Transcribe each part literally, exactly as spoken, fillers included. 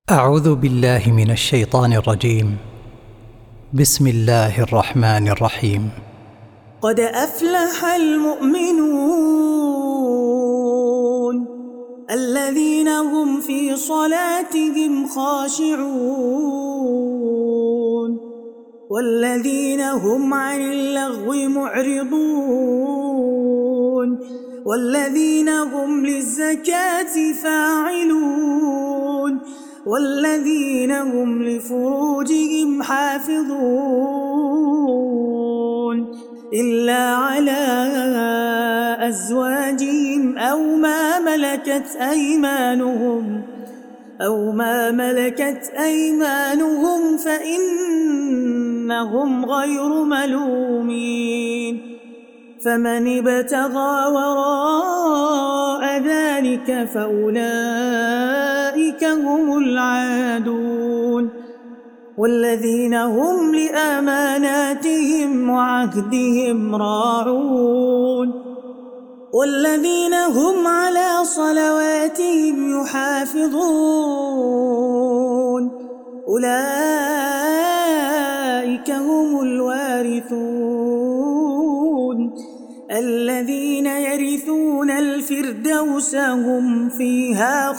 أعوذ بالله من الشيطان الرجيم. بسم الله الرحمن الرحيم. قد أفلح المؤمنون الذين هم في صلاتهم خاشعون والذين هم عن اللغو معرضون والذين هم للزكاة فاعلون والذين هم لفروجهم حافظون إلا على أزواجهم أو ما ملكت أيمانهم أو ما ملكت أيمانهم فإنهم غير ملومين فمن ابتغى وراء ذلك فأولئك هم العادون والذين هم لأماناتهم وعهدهم راعون والذين هم على صلواتهم يحافظون أولئك هم الوارثون الذين يرثون الفردوس هم فيها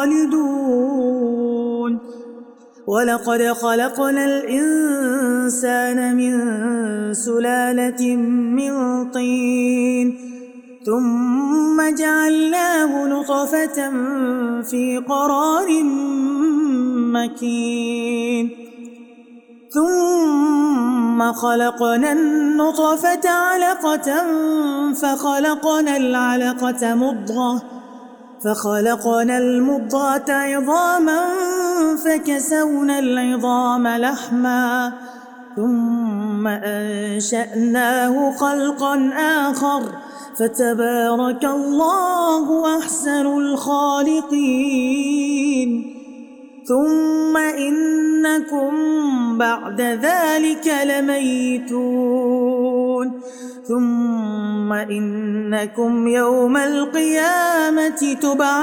خالدون ولقد خلقنا الإنسان من سلالة من طين ثم جعلناه نطفة في قرار مكين ثم خلقنا النطفة علقة فخلقنا العلقة مضغة فخلقنا المضغة عظاما فكسونا العظام لحما ثم أنشأناه خلقا آخر فتبارك الله أحسن الخالقين ثم إنكم بعد ذلك لميتون ثم إنكم يوم القيامة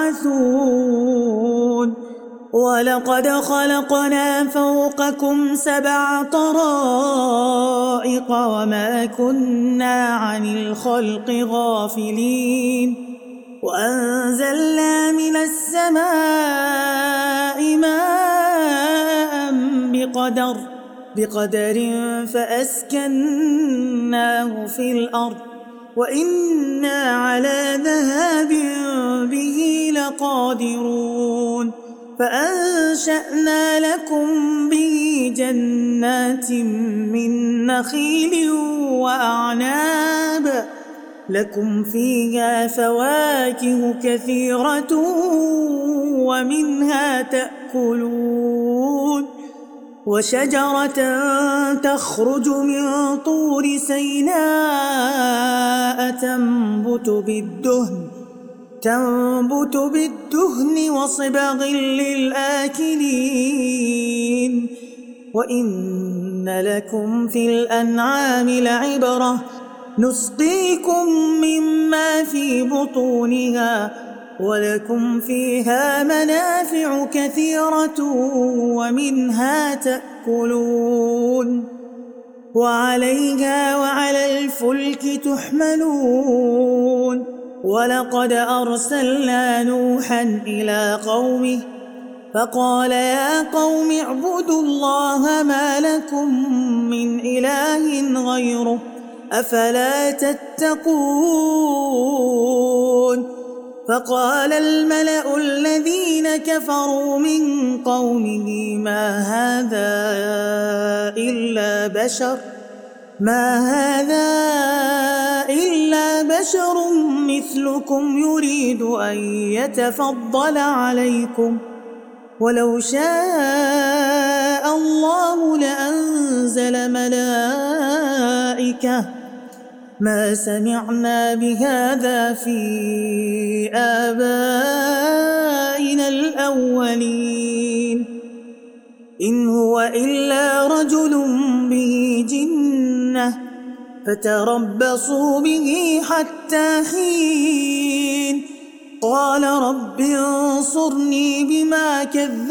تبعثون ولقد خلقنا فوقكم سبع طرائق وما كنا عن الخلق غافلين وأنزلنا من السماء ماء بقدر بقدر فأسكناه في الأرض وإنا على ذهاب به لقادرون فأنشأنا لكم به جنات من نخيل وأعناب لكم فيها فواكه كثيرة ومنها تأكلون وشجرة تخرج من طور سيناء تنبت بالدهن تنبت بالدهن وصبغ للآكلين وإن لكم في الأنعام لعبرة نسقيكم مما في بطونها ولكم فيها منافع كثيرة ومنها تأكلون وعليها وعلى الفلك تحملون ولقد أرسلنا نوحا إلى قومه فقال يا قوم اعبدوا الله ما لكم من إله غيره أفلا تتقون فقال الملأ الذين كفروا من قومه ما هذا إلا بشر ما هذا إلا بشر مثلكم يريد أن يتفضل عليكم ولو شاء الله لأنزل ملائكة ما سمعنا بهذا في آبائنا الأولين إن هو إلا رجل به جنة فتربصوا به حتى حين قال رب انصرني بما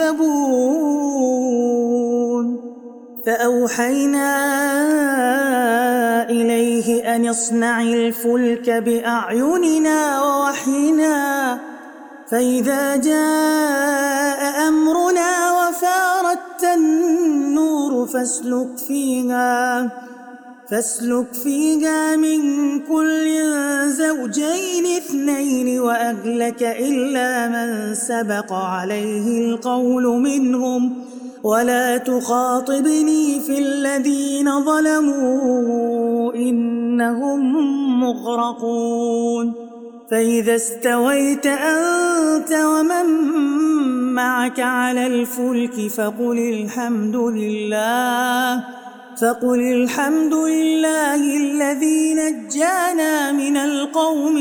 كذبون فأوحينا إليه أن اصنع الفلك بأعيننا ووحينا فإذا جاء أمرنا وفارت النور فاسلك فيها فاسلك فيها من كل زوجين اثنين وأهلك إلا من سبق عليه القول منهم ولا تخاطبني في الذين ظلموا إنهم مغرقون فإذا استويت أنت ومن معك على الفلك فقل الحمد لله فقل الحمد لله الذي نجانا من القوم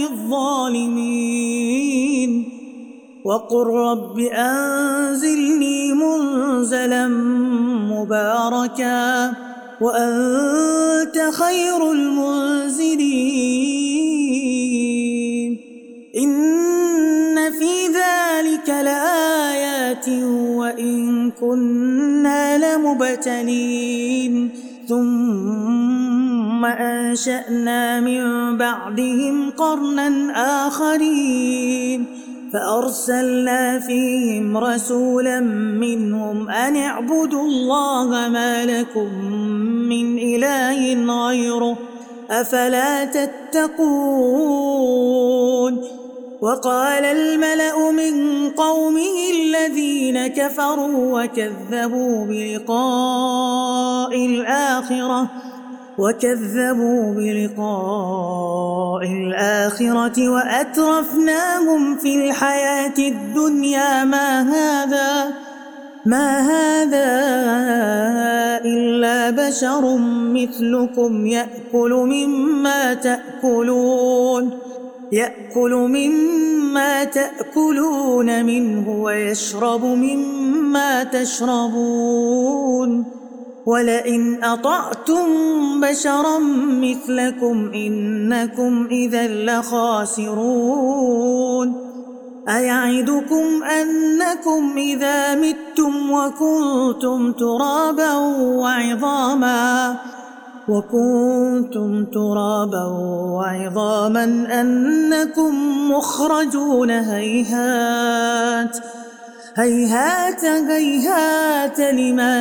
الظالمين وقل رب أنزلني منزلا مباركا وأنت خير المنزلين إن في ذلك لآيات وإن كنا لمبتلين ثم أنشأنا من بعدهم قرنا آخرين فأرسلنا فيهم رسولا منهم أن اعبدوا الله ما لكم من إله غيره أفلا تتقون وقال الملأ من قومه الذين كفروا وكذبوا بلقاء الآخرة وكذبوا بلقاء الآخرة وأترفناهم في الحياة الدنيا ما هذا ما هذا إلا بشر مثلكم يأكل مما تأكلون يأكل مما تأكلون منه ويشرب مما تشربون ولئن أطعتم بشرا مثلكم إنكم إذا لخاسرون أيعدكم أنكم إذا متم وكنتم ترابا وعظاما وكنتم ترابا وعظاما أنكم مخرجون هيهات هيهات هيهات لما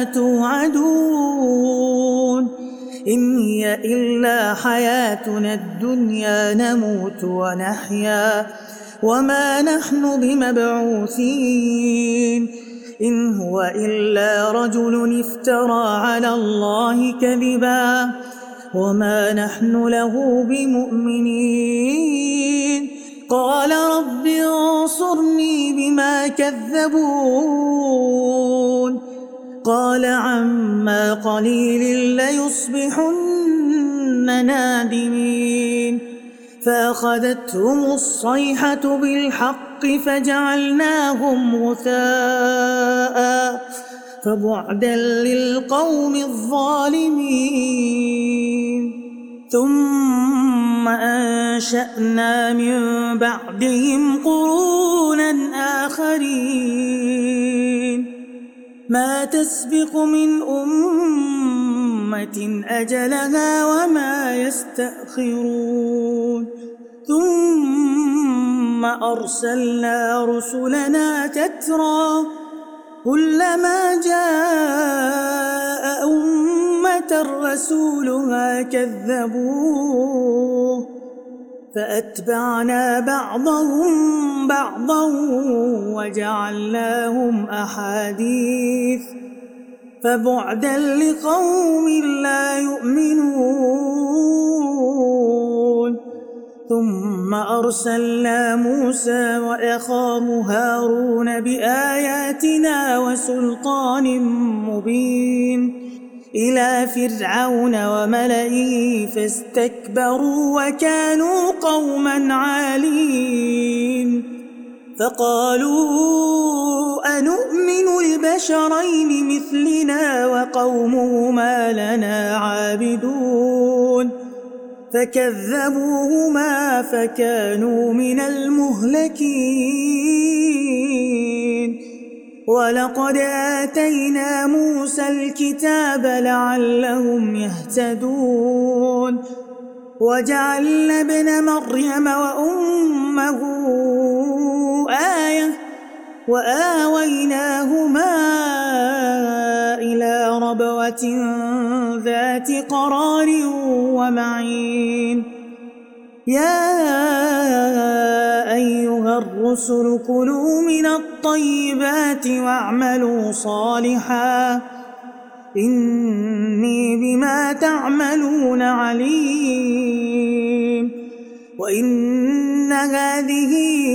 توعدون إن هي إلا حياتنا الدنيا نموت ونحيا وما نحن بمبعوثين إن هو إلا رجل افترى على الله كذبا وما نحن له بمؤمنين قال رب انصرني بما كذبون قال عما قليل ليصبحن نادمين فأخذتهم الصيحة بالحق فجعلناهم غثاء فبعدا للقوم الظالمين ثم أنشأنا من بعدهم قرونا آخرين ما تسبق من أمة أجلها وما يستأخرون ثم أرسلنا رسلنا تترى كلما جاء أمة رسولها كذبوه فأتبعنا بعضهم بعضا وجعلناهم أحاديث فبعدا لقوم لا يؤمنون ثم أرسلنا موسى وأخاه هارون بآياتنا وسلطان مبين إلى فرعون وملئه فاستكبروا وكانوا قوما عالين فقالوا أنؤمن لبشرين مثلنا وقومهما لنا عابدون فكذبوهما فكانوا من المهلكين ولقد آتينا موسى الكتاب لعلهم يهتدون وجعلنا ابن مريم وأمه آية وآويناهما إلى ربوة ذات قرار ومعين يا أيها الرسل كلوا من الطيبات واعملوا صالحا إني بما تعملون عليم وإن هذه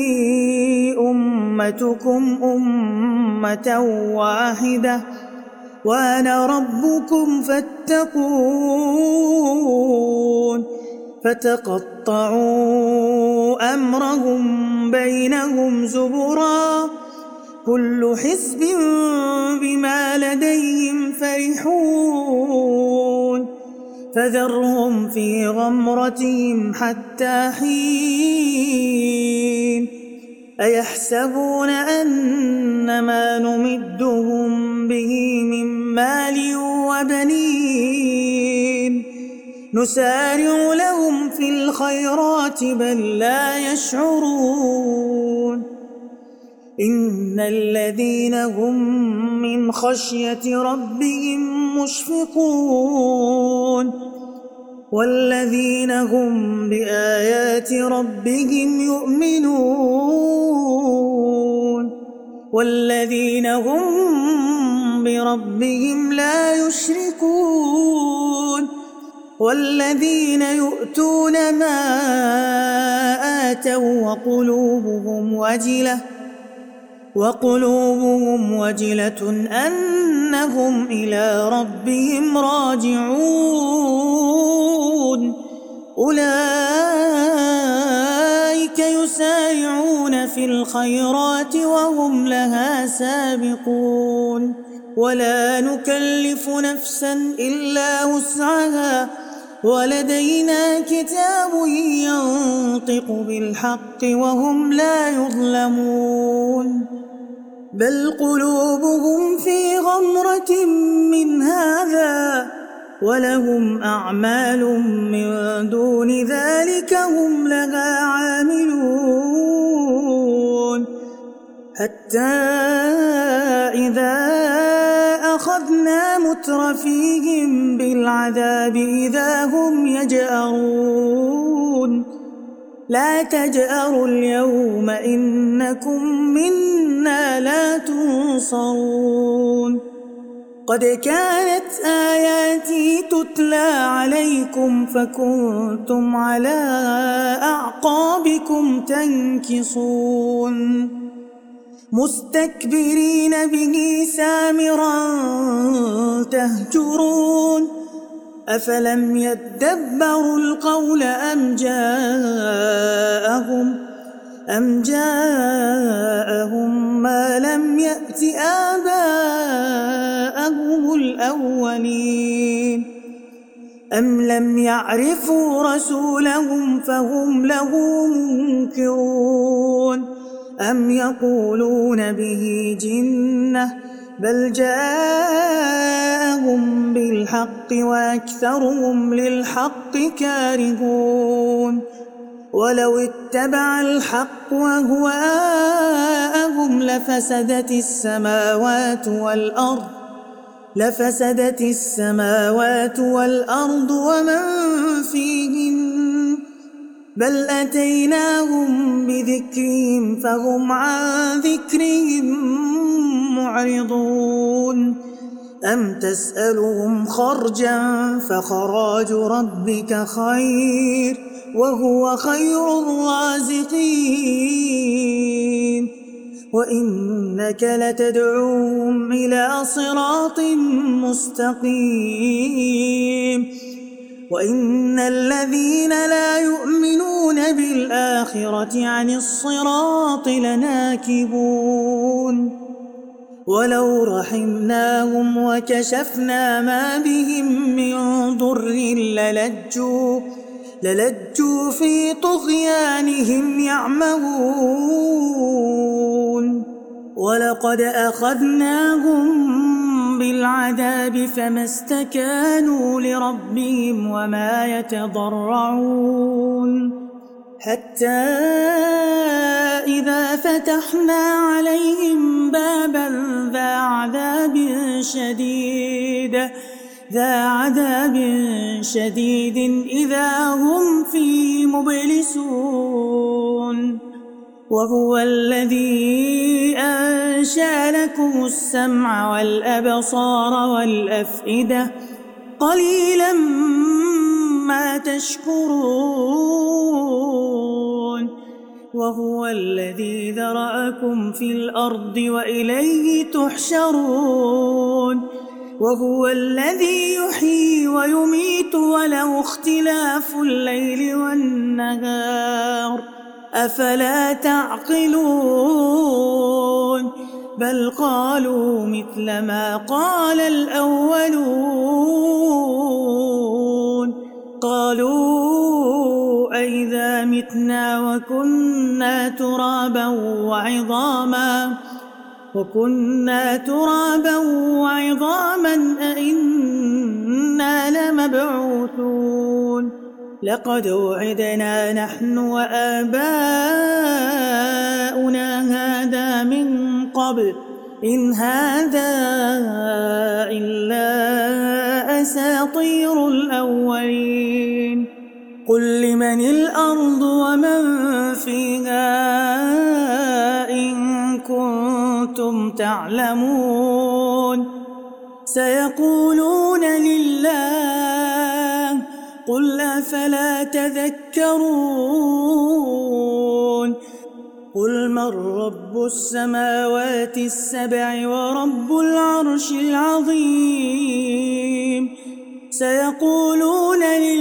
أمتكم أمة واحدة وأنا ربكم فاتقون فتقطعوا أمرهم بينهم زبرا كل حزب بما لديهم فرحون فذرهم في غمرتهم حتى حين أيحسبون أن ما نمدهم به من مال وبنين نسارع لهم في الخيرات بل لا يشعرون إن الذين هم من خشية ربهم مشفقون والذين هم بآيات ربهم يؤمنون والذين هم بربهم لا يشركون والذين يؤتون ما آتوا وقلوبهم وجلة وقلوبهم وجلة أنهم إلى ربهم راجعون أولئك يسارعون في الخيرات وهم لها سابقون ولا نكلف نفسا إلا وسعها ولدينا كتاب ينطق بالحق وهم لا يظلمون بل قلوبهم في غمرة من هذا ولهم أعمال من دون ذلك هم لها عاملون حتى إذا أخذنا مترفيهم بالعذاب إذا هم يجأرون لا تجأروا اليوم إنكم منا لا تنصرون قد كانت آياتي تتلى عليكم فكنتم على أعقابكم تنكصون مستكبرين به سامرا تهجرون أفلم يدبروا القول أم جاءهم أم جاءهم ما لم يأت آباءهم الأولين أم لم يعرفوا رسولهم فهم له منكرون أم يقولون به جنة بل جاءهم بالحق وأكثرهم للحق كارهون ولو اتبع الحق أهواءهم لفسدت السماوات والأرض لفسدت السماوات والأرض ومن فيهن بل أتيناهم بذكرهم فهم عن ذكرهم معرضون أم تسألهم خرجا فخراج ربك خير وهو خير الرازقين وإنك لتدعوهم إلى صراط مستقيم وإن الذين لا يؤمنون بالآخرة عن الصراط لناكبون ولو رحمناهم وكشفنا ما بهم من ضر للجوا للجوا في طغيانهم يعمهون ولقد أخذناهم بالعذاب فما استكانوا لربهم وما يتضرعون حتى إذا فتحنا عليهم بابا ذا عذاب شديد ذا عذاب شديد إذا هم فيه مبلسون وهو الذي أنشأ لكم السمع والأبصار والأفئدة قليلا ما تشكرون وهو الذي ذرأكم في الأرض وإليه تحشرون وهو الذي يحيي ويميت وله اختلاف الليل والنهار أفلا تعقلون بل قالوا مثل ما قال الأولون قالوا أئذا متنا وكنا ترابا وعظاما وكنا ترابا وعظاما أئنا لمبعوثون لقد وعدنا نحن وآباؤنا هذا من قبل إن هذا إلا أساطير الأولين قل لمن الأرض ومن فيها إن كنتم تعلمون سيقولون لله قل أفلا تذكرون قل من رب السماوات السبع ورب العرش العظيم سيقولون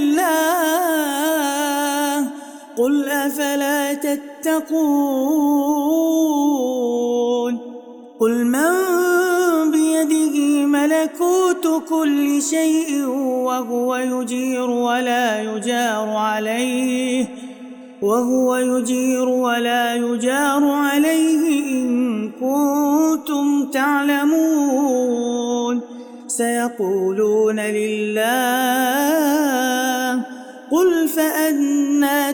لله قل أفلا تتقون قل من بيده ملكوت كل شيء وهو يجير ولا يجار عليه وهو يجير ولا يجار عليه إن كنتم تعلمون سيقولون لله قل فأنى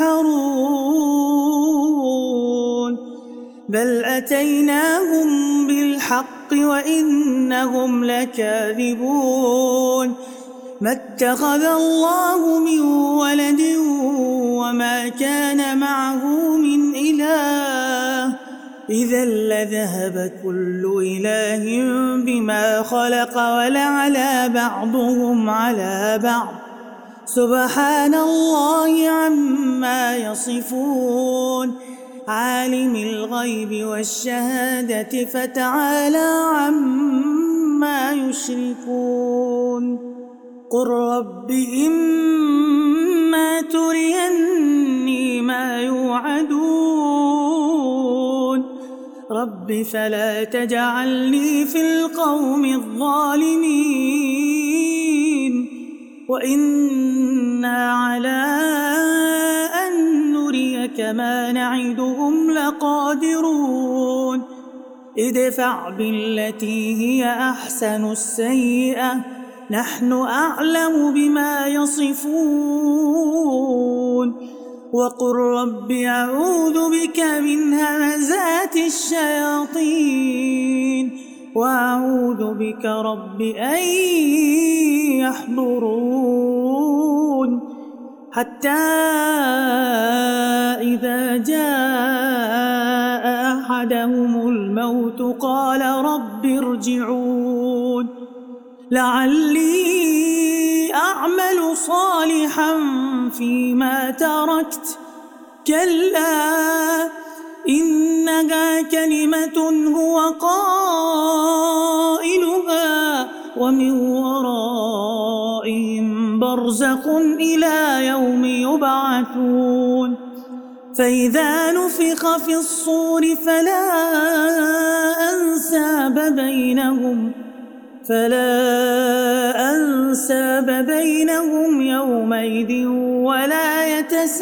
تسحرون بل أتيناهم بالحق وإنهم لكاذبون ما اتخذ الله من ولد وما كان معه من إله إذا لذهب كل إله بما خلق ولعلى بعضهم على بعض سبحان الله عما يصفون عالم الغيب والشهادة فتعالى عما يشركون قل رب إما تريني ما يوعدون رب فلا تجعلني في القوم الظالمين وإنا على أن نريك ما نعدهم لقادرون ادفع بالتي هي أحسن السيئة نحن أعلم بما يصفون وقل رب أعوذ بك من همزات الشياطين وأعوذ بك رب أن يحضرون حتى إذا جاء أحدهم الموت قال رب ارجعون لعلي أعمل صالحا فيما تركت كلا إنها كلمة هو قائلها ومن ورائهم برزخ إلى يوم يبعثون فإذا نفخ في الصور فلا أنساب بينهم فلا أنساب بينهم يومئذ ولا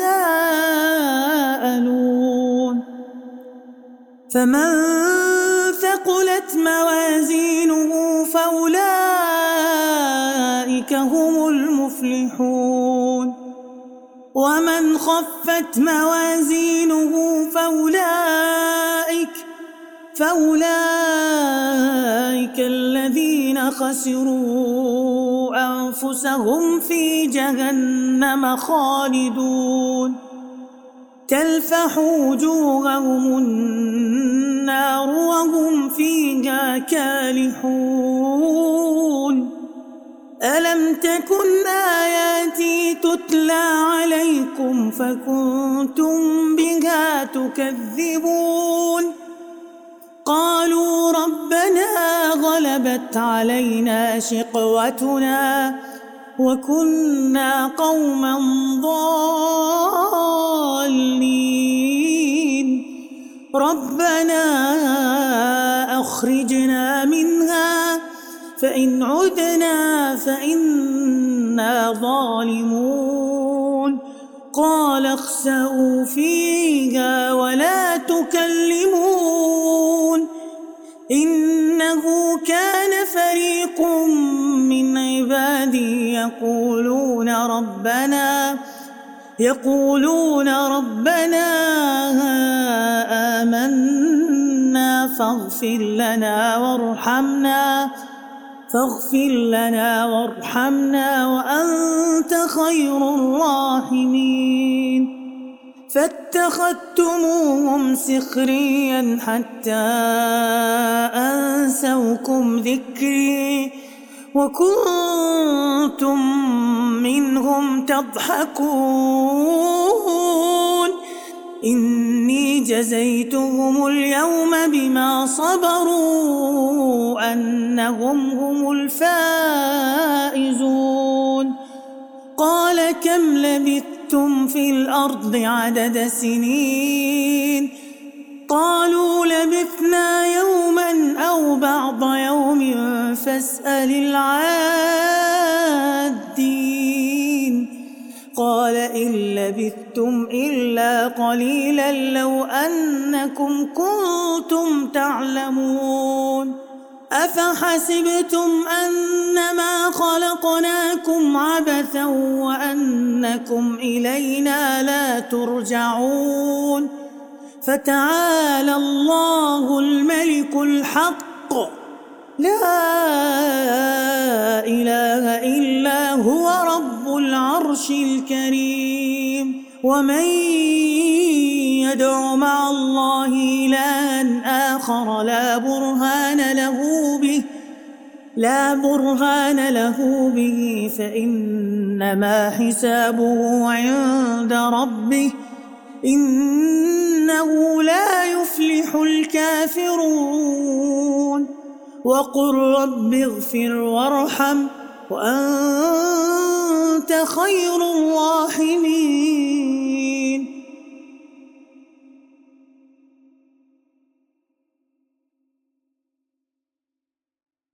يتساءلون فمن ثقلت موازينه فأولئك هم المفلحون ومن خفت موازينه فأولئك فأولئك الذين خسروا أنفسهم في جهنم خالدون تلفح وجوههم النار وهم فيها كالحون ألم تكن آياتي تتلى عليكم فكنتم بها تكذبون قالوا ربنا غلبت علينا شقوتنا وكنا قوما ضالين ربنا أخرجنا منها فإن عدنا فإنا ظالمون قال اخسئوا فيها ولا تكلمون إنه كان فريق من عبادي يقولون ربنا يقولون ربنا آمنا فاغفر لنا وارحمنا فاغفر لنا وارحمنا وأنت خير الراحمين فاتخذتموهم سخريا حتى أنسوكم ذكري وكنتم منهم تضحكون إني جزيتهم اليوم بما صبروا أنهم هم الفائزون قال كم لبثتم في الأرض عدد سنين قالوا لبثنا يوما أو بعض يوم فاسأل العادين قال إن لبثتم إلا قليلا لو أنكم كنتم تعلمون أفحسبتم أنما خلقناكم عبثا وأنكم إلينا لا ترجعون فتعالى الله الملك الحق لا إله إلا هو رب العرش الكريم ومن يدع مع الله إلها آخر لا برهان له به لا برهان له به فإنما حسابه عند ربه إنه لا يفلح الكافرون وقل رب اغفر وارحم وأنت خير الراحمين